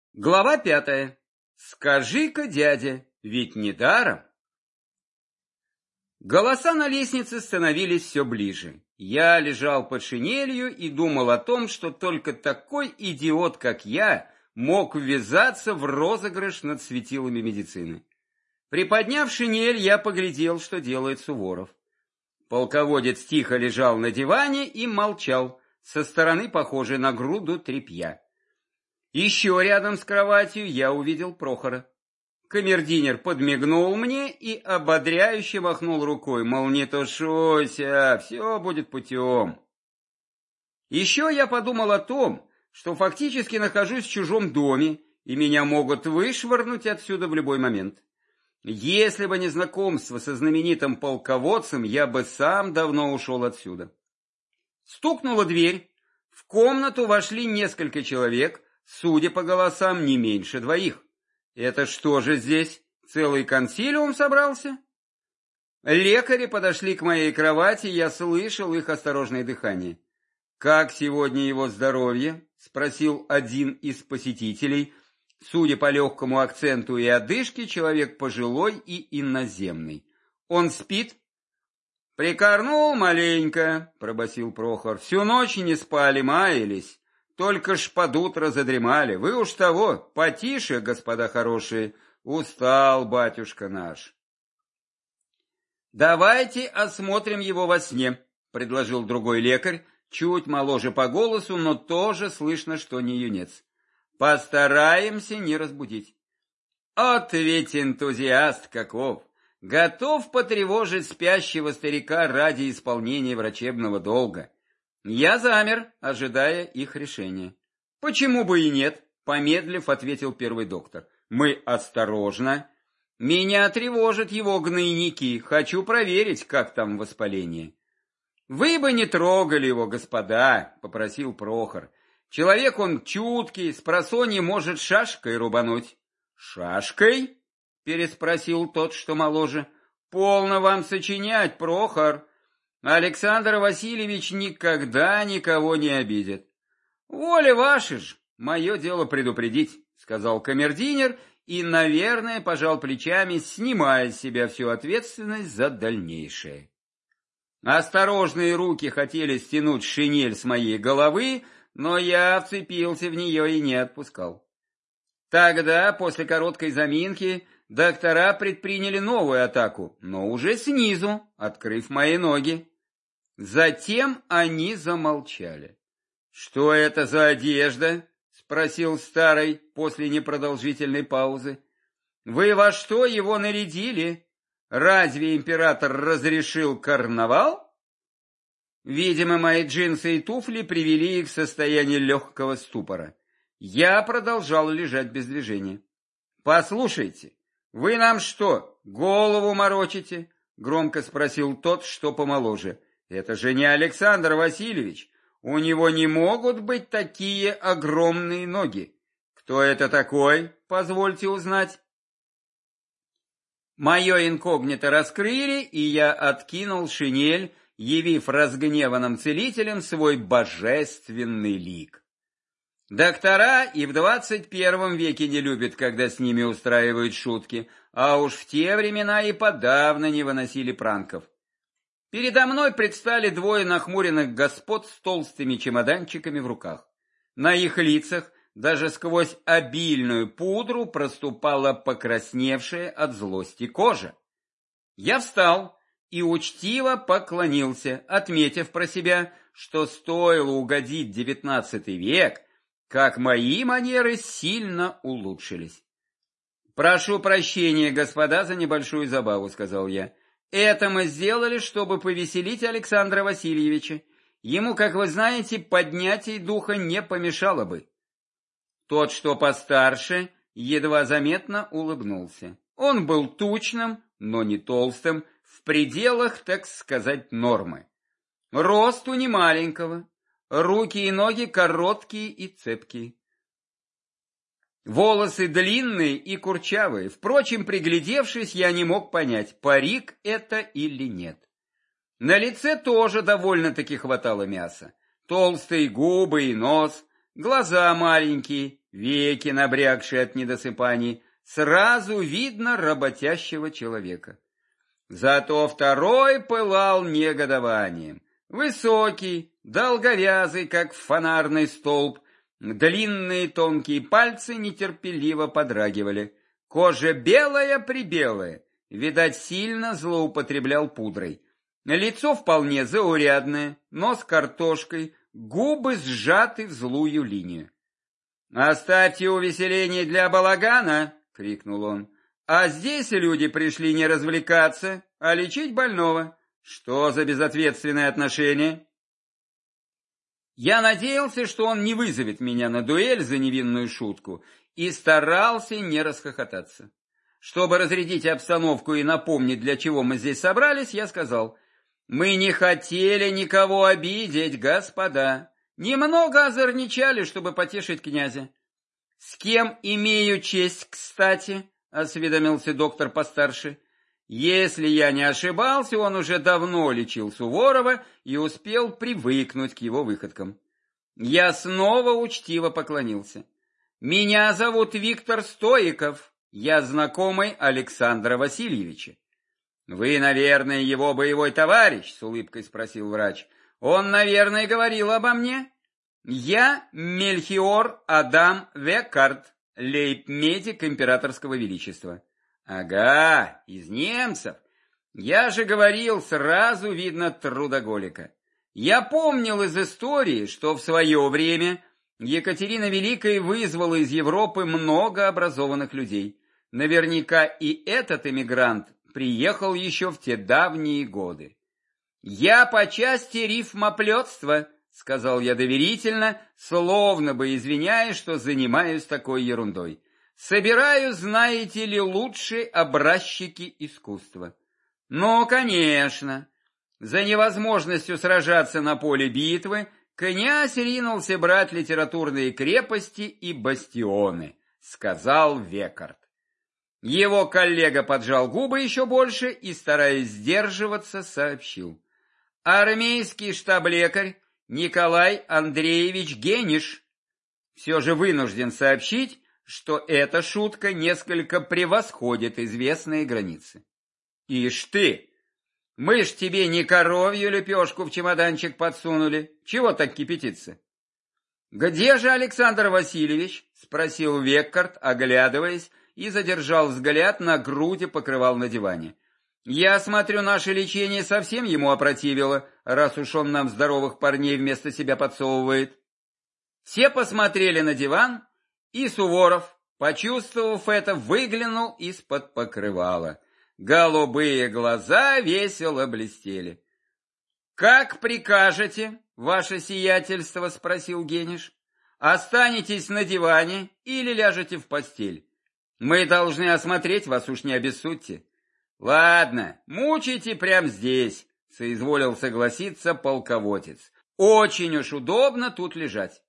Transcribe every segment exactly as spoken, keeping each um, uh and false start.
Глава пятая. Скажи-ка, дядя, ведь не даром. Голоса на лестнице становились все ближе. Я лежал под шинелью и думал о том, что только такой идиот, как я, мог ввязаться в розыгрыш над светилами медицины. Приподняв шинель, я поглядел, что делает Суворов. Полководец тихо лежал на диване и молчал, со стороны похожей на груду тряпья. Еще рядом с кроватью я увидел Прохора. Камердинер подмигнул мне и ободряюще махнул рукой, мол, не тушуйся, все будет путем. Еще я подумал о том, что фактически нахожусь в чужом доме, и меня могут вышвырнуть отсюда в любой момент. Если бы не знакомство со знаменитым полководцем, я бы сам давно ушел отсюда. Стукнула дверь, в комнату вошли несколько человек, судя по голосам, не меньше двоих. Это что же здесь, целый консилиум собрался? Лекари подошли к моей кровати, я слышал их осторожное дыхание. «Как сегодня его здоровье?» — спросил один из посетителей. Судя по легкому акценту и одышке, человек пожилой и иноземный. «Он спит?» «Прикорнул маленько», — пробасил Прохор. «Всю ночь не спали, маялись. Только ж под утро задремали. Вы уж того, потише, господа хорошие. Устал батюшка наш». «Давайте осмотрим его во сне», — предложил другой лекарь, чуть моложе по голосу, но тоже слышно, что не юнец. «Постараемся не разбудить». «От ведь энтузиаст каков! Готов потревожить спящего старика ради исполнения врачебного долга». Я замер, ожидая их решения. «Почему бы и нет?» — помедлив, ответил первый доктор. «Мы осторожно. Меня тревожат его гнойники. Хочу проверить, как там воспаление». «Вы бы не трогали его, господа», — попросил Прохор. «Человек он чуткий, спросонья может шашкой рубануть». «Шашкой?» — переспросил тот, что моложе. «Полно вам сочинять, Прохор. Александр Васильевич никогда никого не обидит». «Воля ваша ж, мое дело предупредить», — сказал камердинер и, наверное, пожал плечами, снимая с себя всю ответственность за дальнейшее. Осторожные руки хотели стянуть шинель с моей головы, но я вцепился в нее и не отпускал. Тогда, после короткой заминки, доктора предприняли новую атаку, но уже снизу, открыв мои ноги. Затем они замолчали. «Что это за одежда?» — спросил старый после непродолжительной паузы. «Вы во что его нарядили? Разве император разрешил карнавал?» Видимо, мои джинсы и туфли привели их в состояние легкого ступора. Я продолжал лежать без движения. «Послушайте, вы нам что, голову морочите?» — громко спросил тот, что помоложе. «Это же не Александр Васильевич. У него не могут быть такие огромные ноги. Кто это такой, позвольте узнать?» Мое инкогнито раскрыли, и я откинул шинель, явив разгневанным целителям свой божественный лик. Доктора и в двадцать первом веке не любят, когда с ними устраивают шутки, а уж в те времена и подавно не выносили пранков. Передо мной предстали двое нахмуренных господ с толстыми чемоданчиками в руках. На их лицах даже сквозь обильную пудру проступала покрасневшая от злости кожа. Я встал и учтиво поклонился, отметив про себя, что стоило угодить девятнадцатый век, как мои манеры сильно улучшились. «Прошу прощения, господа, за небольшую забаву», — сказал я. «Это мы сделали, чтобы повеселить Александра Васильевича. Ему, как вы знаете, поднятие духа не помешало бы». Тот, что постарше, едва заметно улыбнулся. Он был тучным, но не толстым, в пределах, так сказать, нормы. Росту не маленького, руки и ноги короткие и цепкие. Волосы длинные и курчавые. Впрочем, приглядевшись, я не мог понять, парик это или нет. На лице тоже довольно-таки хватало мяса. Толстые губы и нос, Глаза маленькие, веки набрякшие от недосыпаний, сразу видно работящего человека. Зато второй пылал негодованием. Высокий, долговязый, как фонарный столб, длинные тонкие пальцы нетерпеливо подрагивали. Кожа белая-прибелая, видать, сильно злоупотреблял пудрой. Лицо вполне заурядное, нос картошкой, губы сжаты в злую линию. «Оставьте увеселение для балагана!» — крикнул он. «А здесь люди пришли не развлекаться, а лечить больного. Что за безответственное отношение?» Я надеялся, что он не вызовет меня на дуэль за невинную шутку, и старался не расхохотаться. Чтобы разрядить обстановку и напомнить, для чего мы здесь собрались, я сказал: «Мы не хотели никого обидеть, господа. Немного озорничали, чтобы потешить князя». «С кем имею честь, кстати?» — осведомился доктор постарше. Если я не ошибался, он уже давно лечил Суворова и успел привыкнуть к его выходкам. Я снова учтиво поклонился. «Меня зовут Виктор Стоиков, я знакомый Александра Васильевича». «Вы, наверное, его боевой товарищ?» — с улыбкой спросил врач. «Он, наверное, говорил обо мне?» «Я Мельхиор Адам Веккарт, лейб-медик императорского величества». «Ага, из немцев. Я же говорил, сразу видно трудоголика. Я помнил из истории, что в свое время Екатерина Великая вызвала из Европы много образованных людей. Наверняка и этот эмигрант приехал еще в те давние годы. «Я по части рифмоплетства», — сказал я доверительно, словно бы извиняясь, что занимаюсь такой ерундой. «Собираю, знаете ли, лучшие образчики искусства». «Ну, конечно». За невозможностью сражаться на поле битвы князь ринулся брать литературные крепости и бастионы, сказал Веккарт. Его коллега поджал губы еще больше и, стараясь сдерживаться, сообщил: армейский штаб-лекарь Николай Андреевич Гениш. Все же вынужден сообщить, что эта шутка несколько превосходит известные границы. Ишь ты! Мы ж тебе не коровью лепешку в чемоданчик подсунули. Чего так кипятиться? Где же Александр Васильевич? Спросил Веккарт, оглядываясь, и задержал взгляд на груди покрывал на диване. Я смотрю, наше лечение совсем ему опротивило, раз уж он нам здоровых парней вместо себя подсовывает. Все посмотрели на диван, и Суворов, почувствовав это, выглянул из-под покрывала. Голубые глаза весело блестели. «Как прикажете, ваше сиятельство?» — спросил Гениш. «Останетесь на диване или ляжете в постель? Мы должны осмотреть вас, уж не обессудьте». «Ладно, мучайте прямо здесь», — соизволил согласиться полководец. «Очень уж удобно тут лежать».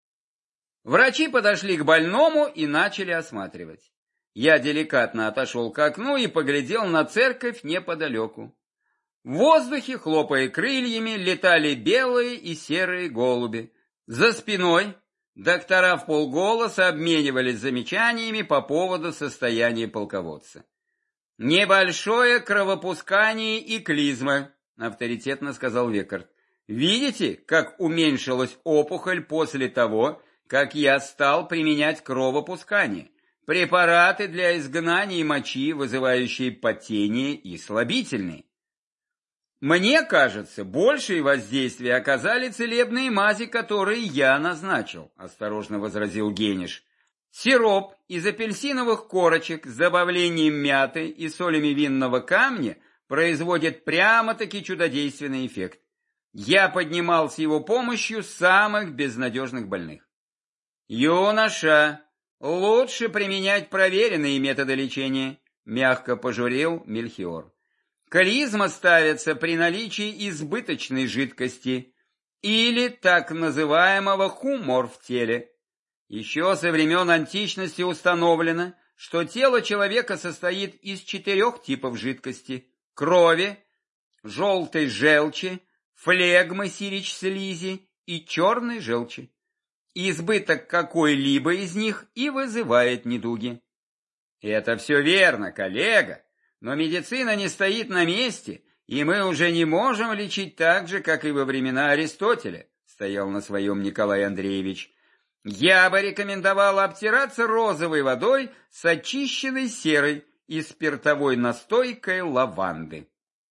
Врачи подошли к больному и начали осматривать. Я деликатно отошел к окну и поглядел на церковь неподалеку. В воздухе, хлопая крыльями, летали белые и серые голуби. За спиной доктора вполголоса обменивались замечаниями по поводу состояния полководца. «Небольшое кровопускание и клизма», — авторитетно сказал Веккарт. «Видите, как уменьшилась опухоль после того, как я стал применять кровопускание? Препараты для изгнания мочи, вызывающие потение и слабительные». «Мне кажется, большее воздействие оказали целебные мази, которые я назначил», — осторожно возразил Гениш. «Сироп из апельсиновых корочек с добавлением мяты и солями винного камня производит прямо-таки чудодейственный эффект. Я поднимал с его помощью самых безнадежных больных». «Юноша, лучше применять проверенные методы лечения», — мягко пожурил Мельхиор. «Клизма ставится при наличии избыточной жидкости или так называемого хумор в теле. Еще со времен античности установлено, что тело человека состоит из четырех типов жидкости: крови, желтой желчи, флегмы сирич-слизи и черной желчи. Избыток какой-либо из них и вызывает недуги. Это все верно, коллега, но медицина не стоит на месте, и мы уже не можем лечить так же, как и во времена Аристотеля, стоял на своем Николай Андреевич. Я бы рекомендовал обтираться розовой водой с очищенной серой и спиртовой настойкой лаванды.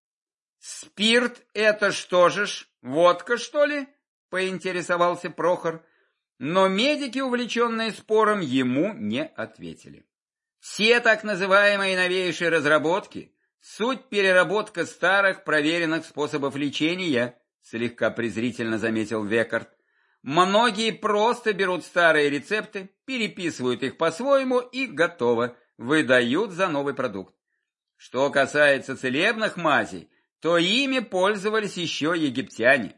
Спирт — это что же ж, водка, что ли? Поинтересовался Прохор. Но медики, увлеченные спором, ему не ответили. Все так называемые новейшие разработки — суть переработка старых проверенных способов лечения, слегка презрительно заметил Векард. Многие просто берут старые рецепты, переписывают их по-своему и готово, выдают за новый продукт. Что касается целебных мазей, то ими пользовались еще египтяне.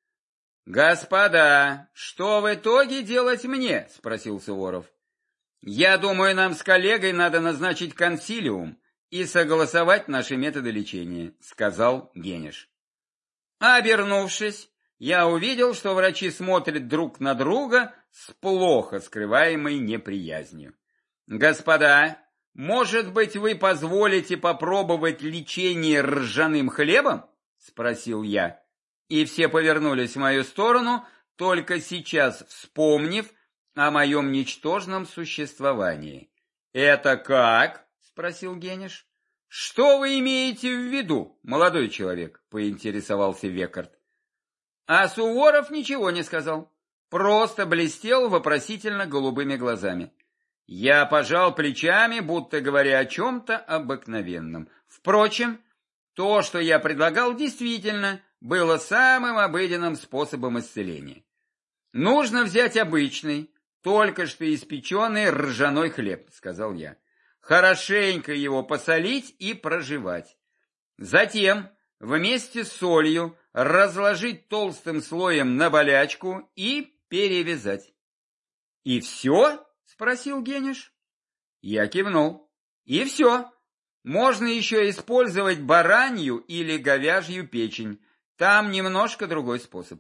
«Господа, что в итоге делать мне?» — спросил Суворов. «Я думаю, нам с коллегой надо назначить консилиум и согласовать наши методы лечения», — сказал Гениш. Обернувшись, я увидел, что врачи смотрят друг на друга с плохо скрываемой неприязнью. «Господа, может быть, вы позволите попробовать лечение ржаным хлебом?» — спросил я. И все повернулись в мою сторону, только сейчас вспомнив о моем ничтожном существовании. «Это как?» — спросил Гениш. «Что вы имеете в виду, молодой человек?» — поинтересовался Векард. А Суворов ничего не сказал, просто блестел вопросительно голубыми глазами. Я пожал плечами, будто говоря о чем-то обыкновенном. Впрочем, то, что я предлагал, действительно было самым обыденным способом исцеления. «Нужно взять обычный, только что испеченный ржаной хлеб», — сказал я. «Хорошенько его посолить и прожевать. Затем вместе с солью разложить толстым слоем на болячку и перевязать». «И все?» — спросил Гениш. Я кивнул. «И все. Можно еще использовать баранью или говяжью печень. Там немножко другой способ».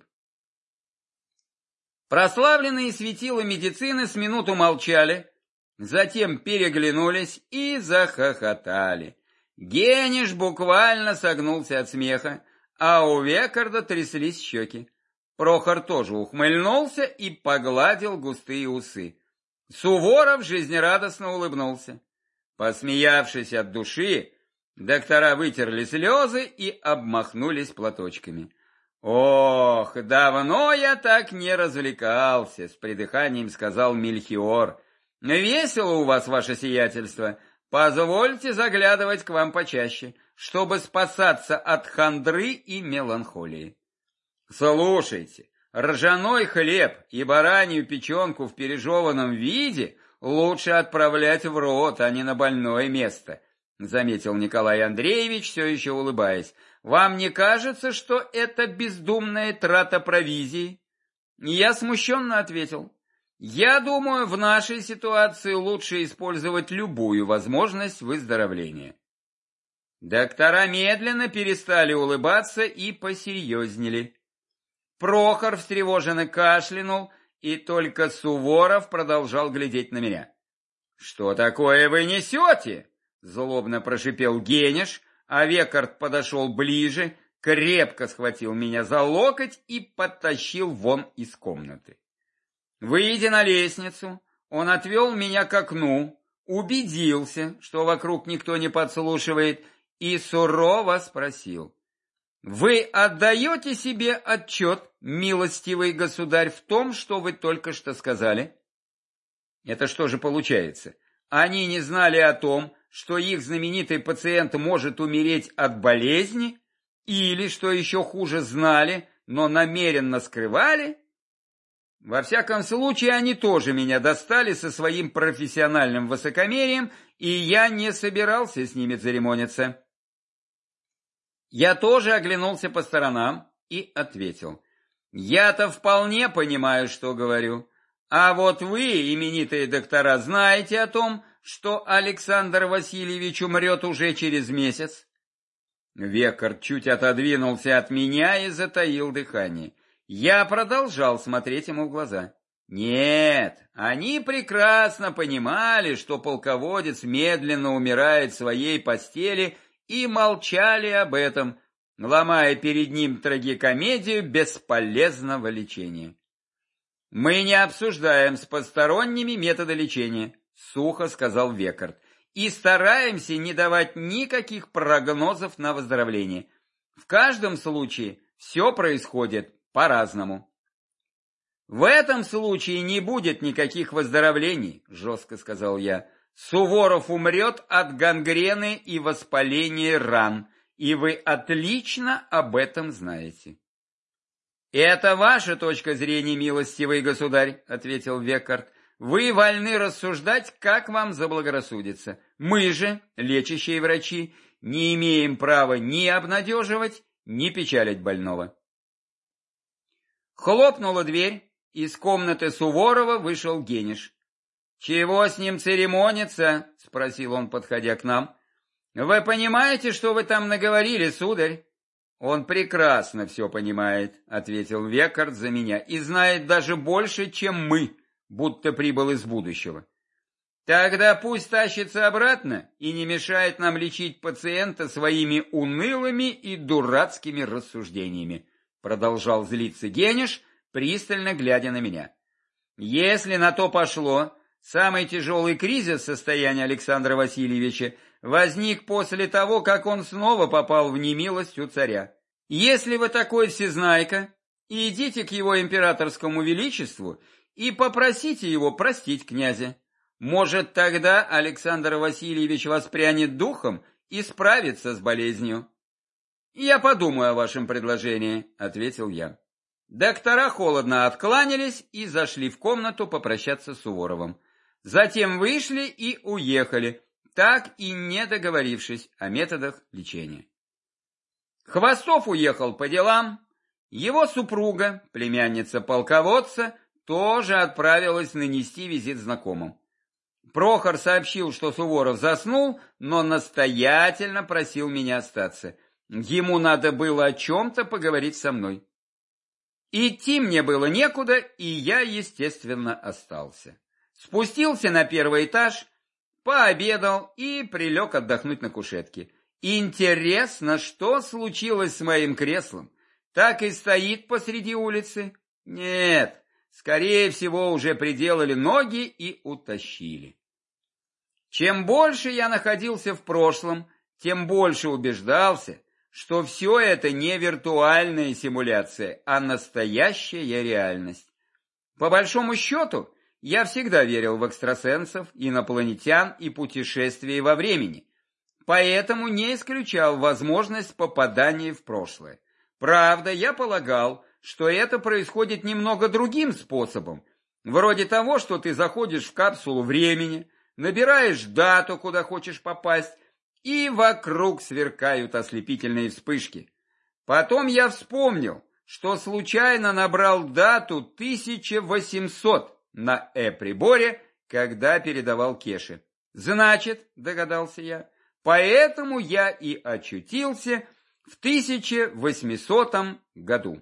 Прославленные светила медицины с минуту молчали, затем переглянулись и захохотали. Гениш буквально согнулся от смеха, а у Векарда тряслись щеки. Прохор тоже ухмыльнулся и погладил густые усы. Суворов жизнерадостно улыбнулся. Посмеявшись от души, доктора вытерли слезы и обмахнулись платочками. «Ох, давно я так не развлекался», — с придыханием сказал Мельхиор. «Весело у вас, ваше сиятельство. Позвольте заглядывать к вам почаще, чтобы спасаться от хандры и меланхолии». «Слушайте, ржаной хлеб и баранью печенку в пережеванном виде лучше отправлять в рот, а не на больное место», — заметил Николай Андреевич, все еще улыбаясь. «Вам не кажется, что это бездумная трата провизии?» Я смущенно ответил. «Я думаю, в нашей ситуации лучше использовать любую возможность выздоровления». Доктора медленно перестали улыбаться и посерьезнели. Прохор встревоженно кашлянул, и только Суворов продолжал глядеть на меня. «Что такое вы несете?» — злобно прошипел Гениш, а Векард подошел ближе, крепко схватил меня за локоть и подтащил вон из комнаты. Выйдя на лестницу, он отвел меня к окну, убедился, что вокруг никто не подслушивает, и сурово спросил: «Вы отдаете себе отчет, милостивый государь, в том, что вы только что сказали?» Это что же получается? Они не знали о том, что их знаменитый пациент может умереть от болезни, или, что еще хуже, знали, но намеренно скрывали? Во всяком случае, они тоже меня достали со своим профессиональным высокомерием, и я не собирался с ними церемониться. Я тоже оглянулся по сторонам и ответил: «Я-то вполне понимаю, что говорю. А вот вы, именитые доктора, знаете о том, что Александр Васильевич умрет уже через месяц?» Векард чуть отодвинулся от меня и затаил дыхание. Я продолжал смотреть ему в глаза. Нет, они прекрасно понимали, что полководец медленно умирает в своей постели, и молчали об этом, ломая перед ним трагикомедию бесполезного лечения. «Мы не обсуждаем с посторонними методы лечения», — сухо сказал Векард, «и стараемся не давать никаких прогнозов на выздоровление. В каждом случае все происходит по-разному». «В этом случае не будет никаких выздоровлений», — жестко сказал я. «Суворов умрет от гангрены и воспаления ран, и вы отлично об этом знаете». «Это ваша точка зрения, милостивый государь», — ответил Векард. «Вы вольны рассуждать, как вам заблагорассудится. Мы же, лечащие врачи, не имеем права ни обнадеживать, ни печалить больного». Хлопнула дверь. Из комнаты Суворова вышел Гениш. «Чего с ним церемониться?» — спросил он, подходя к нам. «Вы понимаете, что вы там наговорили, сударь?» «Он прекрасно все понимает», — ответил Векард за меня, «и знает даже больше, чем мы, будто прибыл из будущего». «Тогда пусть тащится обратно и не мешает нам лечить пациента своими унылыми и дурацкими рассуждениями», — продолжал злиться Гениш, пристально глядя на меня. «Если на то пошло, самый тяжелый кризис состояния Александра Васильевича возник после того, как он снова попал в немилость у царя. Если вы такой всезнайка, идите к его императорскому величеству и попросите его простить князя. Может, тогда Александр Васильевич воспрянет духом и справится с болезнью». «Я подумаю о вашем предложении», — ответил я. Доктора холодно откланялись и зашли в комнату попрощаться с Суворовым. Затем вышли и уехали, так и не договорившись о методах лечения. Хвостов уехал по делам. Его супруга, племянница полководца, тоже отправилась нанести визит знакомым. Прохор сообщил, что Суворов заснул, но настоятельно просил меня остаться. Ему надо было о чем-то поговорить со мной. Идти мне было некуда, и я, естественно, остался. Спустился на первый этаж, пообедал и прилег отдохнуть на кушетке. Интересно, что случилось с моим креслом? Так и стоит посреди улицы? Нет, скорее всего, уже приделали ноги и утащили. Чем больше я находился в прошлом, тем больше убеждался, что все это не виртуальная симуляция, а настоящая реальность. По большому счету, я всегда верил в экстрасенсов, инопланетян и путешествия во времени, поэтому не исключал возможность попадания в прошлое. Правда, я полагал, что это происходит немного другим способом, вроде того, что ты заходишь в капсулу времени, набираешь дату, куда хочешь попасть, и вокруг сверкают ослепительные вспышки. Потом я вспомнил, что случайно набрал дату тысяча восемьсот на э-приборе, когда передавал кеши. Значит, догадался я, поэтому я и очутился в тысяча восьмисотом году.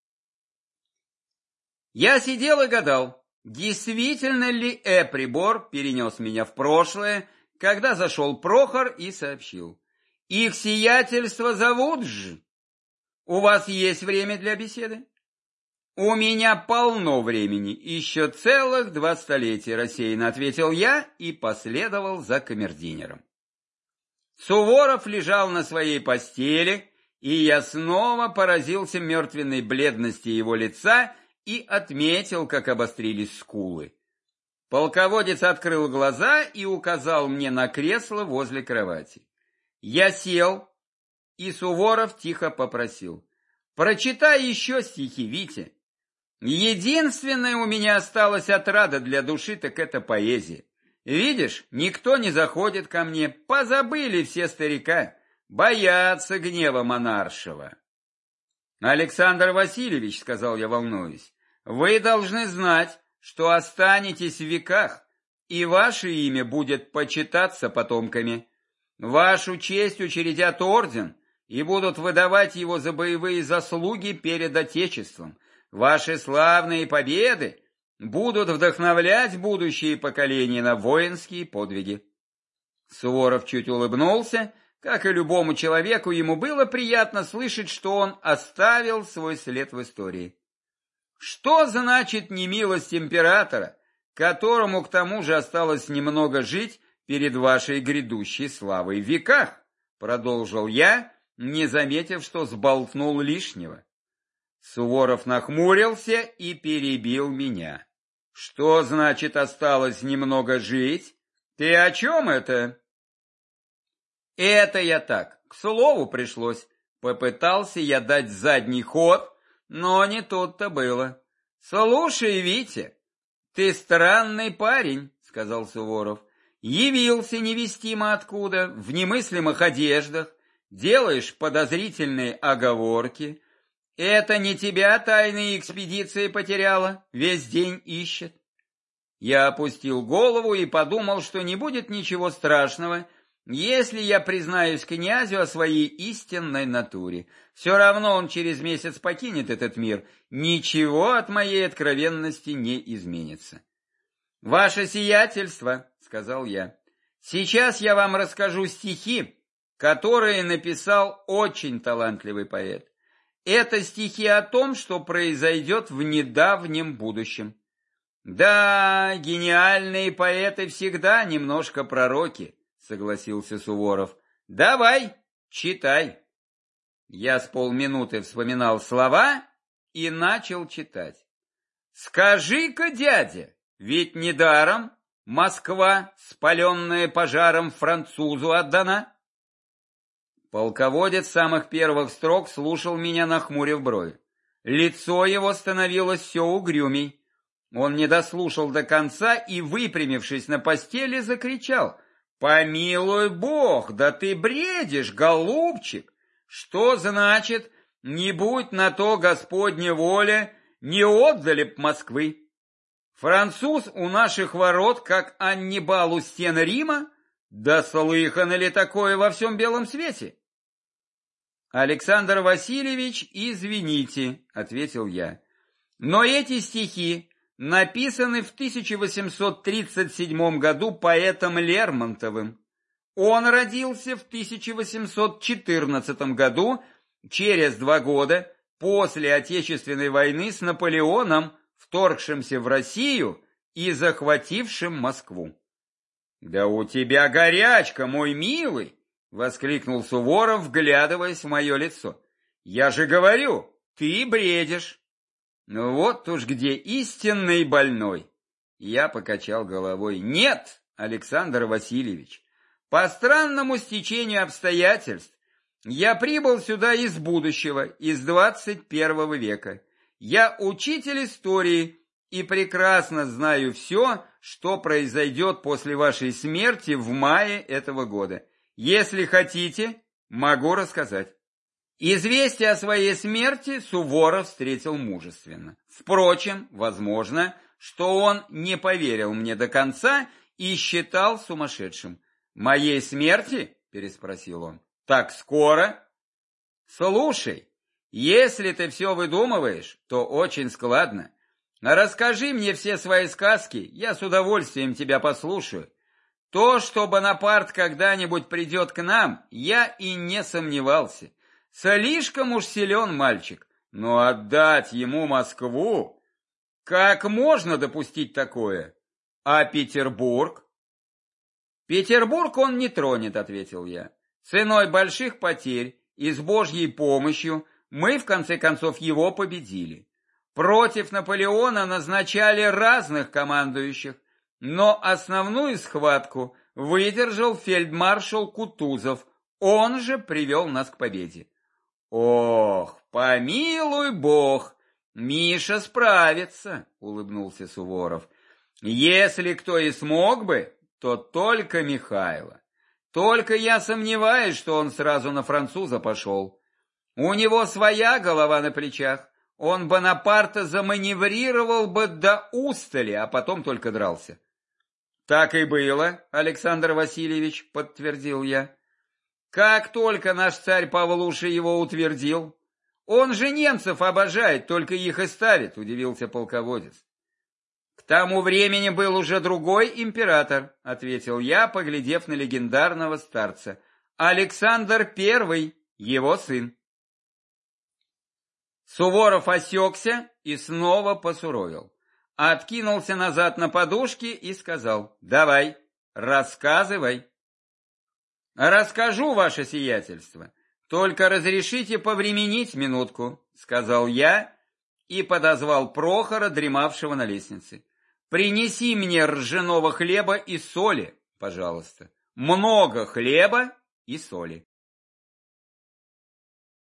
Я сидел и гадал, действительно ли э-прибор перенес меня в прошлое, когда зашел Прохор и сообщил: «Их сиятельство зовут ж. У вас есть время для беседы?» «У меня полно времени, еще целых два столетия», — рассеянно ответил я и последовал за камердинером. Суворов лежал на своей постели, и я снова поразился мертвенной бледности его лица и отметил, как обострились скулы. Полководец открыл глаза и указал мне на кресло возле кровати. Я сел, и Суворов тихо попросил: «Прочитай еще стихи, Витя. Единственное у меня осталась отрада для души, так это поэзия. Видишь, никто не заходит ко мне, позабыли все старика, боятся гнева монаршего». «Александр Васильевич, — сказал я, волнуюсь, — вы должны знать, что останетесь в веках, и ваше имя будет почитаться потомками. Вашу честь учредят орден и будут выдавать его за боевые заслуги перед Отечеством. Ваши славные победы будут вдохновлять будущие поколения на воинские подвиги. Суворов чуть улыбнулся. Как и любому человеку, ему было приятно слышать, что он оставил свой след в истории. Что значит немилость императора, которому к тому же осталось немного жить перед вашей грядущей славой в веках? Продолжил я, не заметив, что сболтнул лишнего. Суворов нахмурился и перебил меня. Что значит осталось немного жить? Ты о чем это? Это я так, к слову пришлось. Попытался я дать задний ход, но не тут-то было. Слушай, Витя, ты странный парень, сказал Суворов. Явился невестимо откуда, в немыслимых одеждах, делаешь подозрительные оговорки. Это не тебя тайная экспедиция потеряла, весь день ищет. Я опустил голову и подумал, что не будет ничего страшного, если я признаюсь князю о своей истинной натуре. Все равно он через месяц покинет этот мир, ничего от моей откровенности не изменится. «Ваше сиятельство», — сказал я, — «сейчас я вам расскажу стихи, которые написал очень талантливый поэт. Это стихи о том, что произойдет в недавнем будущем. Да, гениальные поэты всегда немножко пророки», — согласился Суворов. «Давай, читай». Я с полминуты вспоминал слова и начал читать. «Скажи-ка, дядя, ведь недаром Москва, спаленная пожаром, французу отдана». Полководец с самых первых строк слушал меня, нахмурив брови. Лицо его становилось все угрюмей. Он не дослушал до конца и, выпрямившись на постели, закричал: «Помилуй Бог, да ты бредишь, голубчик! Что значит, не будь на то Господня воля, не отдали б Москвы? Француз у наших ворот, как Аннибал у стен Рима? Да слыхано ли такое во всем белом свете?» «Александр Васильевич, извините», — ответил я, — «но эти стихи написаны в тысяча восемьсот тридцать седьмом году поэтом Лермонтовым. Он родился в тысяча восемьсот четырнадцатом году, через два года после Отечественной войны с Наполеоном, вторгшимся в Россию и захватившим Москву». «Да у тебя горячка, мой милый!» — воскликнул Суворов, вглядываясь в мое лицо. «Я же говорю, ты бредишь». «Ну вот уж где истинный больной». Я покачал головой. «Нет, Александр Васильевич, по странному стечению обстоятельств я прибыл сюда из будущего, из двадцать первого века. Я учитель истории и прекрасно знаю все, что произойдет после вашей смерти в мае этого года. Если хотите, могу рассказать». Известие о своей смерти Суворов встретил мужественно. Впрочем, возможно, что он не поверил мне до конца и считал сумасшедшим. «Моей смерти?» – переспросил он. «Так скоро?» «Слушай, если ты все выдумываешь, то очень складно. Расскажи мне все свои сказки, я с удовольствием тебя послушаю. То, что Бонапарт когда-нибудь придет к нам, я и не сомневался. Слишком уж силен мальчик, но отдать ему Москву? Как можно допустить такое? А Петербург?» «Петербург он не тронет», — ответил я. «Ценой больших потерь и с Божьей помощью мы, в конце концов, его победили. Против Наполеона назначали разных командующих, но основную схватку выдержал фельдмаршал Кутузов, он же привел нас к победе». «Ох, помилуй Бог, Миша справится», — улыбнулся Суворов. «Если кто и смог бы, то только Михайло. Только я сомневаюсь, что он сразу на француза пошел. У него своя голова на плечах, он Бонапарта заманеврировал бы до устали, а потом только дрался». «Так и было, Александр Васильевич», — подтвердил я. «Как только наш царь Павлуша его утвердил, он же немцев обожает, только их и ставит», — удивился полководец. К тому времени был уже другой император, ответил я, поглядев на легендарного старца. Александр Первый, его сын. Суворов осекся и снова посуровил. Откинулся назад на подушке и сказал: «Давай, рассказывай». «Расскажу, ваше сиятельство, только разрешите повременить минутку», — сказал я и подозвал Прохора, дремавшего на лестнице. «Принеси мне ржаного хлеба и соли, пожалуйста. Много хлеба и соли».